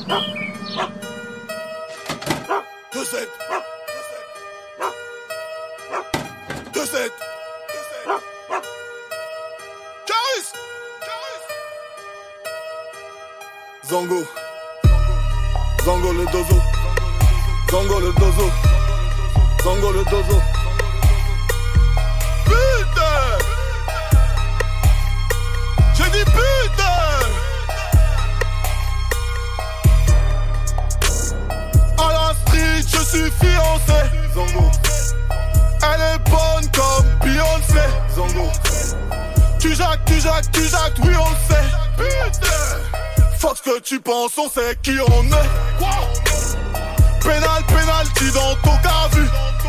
Zango, Zango le dozo, Zango le dozo, Zango le dozo. Putain, j'ai dit putain. À la street, je suis fiancé. Zango, elle est bonne comme Beyoncé. Zango, tu jacques, oui on le sait. Putain. Fuck ce que tu penses, on sait qui on est. Quoi? Penalty dans ton cas vu.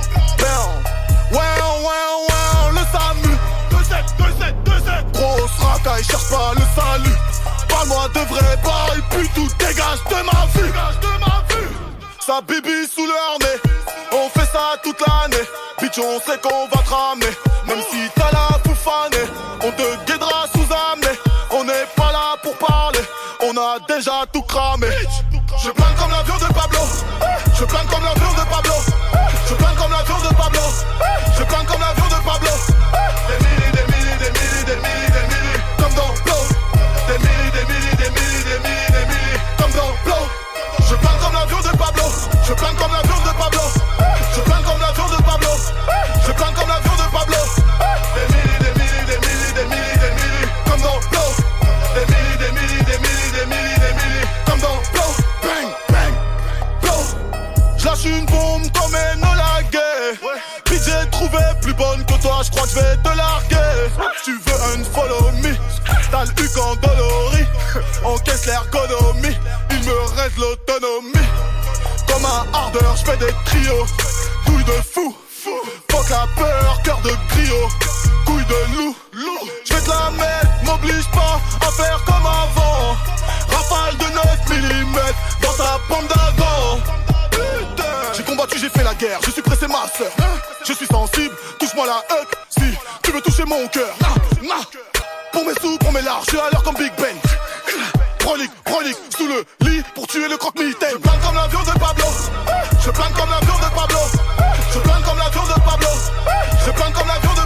Ouais, le SAMU. 2-7. Grosse racaille, cherche pas le salut. Parle-moi de vrai bail, puis tout dégage de ma vue. Sa bibi sous leur nez, on fait ça toute l'année. Bitch, on sait qu'on va te ramener. Même si t'as la foufanée, on te guidera sous amener. On n'est pas là pour parler, on a déjà tout cramé. Je plane comme l'avion de Pablo. Je plane comme l'avion de Pablo. Je plane comme l'avion de Pablo. Je plane comme l'avion de Pablo. Des milli, comme dans Blow. Des milli, comme dans Blow. Je plane comme l'avion de Pablo. Je plane comme l'avion de Pablo. Je plane comme l'avion de Pablo. Je plane comme l'avion de Pablo. Des milli, comme dans Blow. Des milli, comme dans Blow. Bang, Blow. J'lâche une bombe comme Enola Gay. Bitch, j'ai trouvé plus bonne que toi, j'crois que j'vais te larguer. Tu veux un follow me, t'as le huc en dolorie. Encaisse l'ergonomie, il me reste l'autonomie. Comme un ardeur, j'fais des trios. Couille de fou, fuck la peur, cœur de griot. Couille de loup, j'vais te la mettre, m'oblige pas à faire comme avant. Rafale de 9 mm dans ta pomme d'avant. J'ai combattu, j'ai fait la guerre, je suis pressé ma sœur. Je suis sensible, touche-moi la huc si tu veux toucher mon cœur. Pour mes sous, pour mes larges, je suis à l'heure comme Big Ben. Prolique, sous le lit pour tuer le croque-mitaine. Je plane comme l'avion de Pablo. Je plane comme l'avion de Pablo. Je plane comme l'avion de Pablo. Je plane comme l'avion de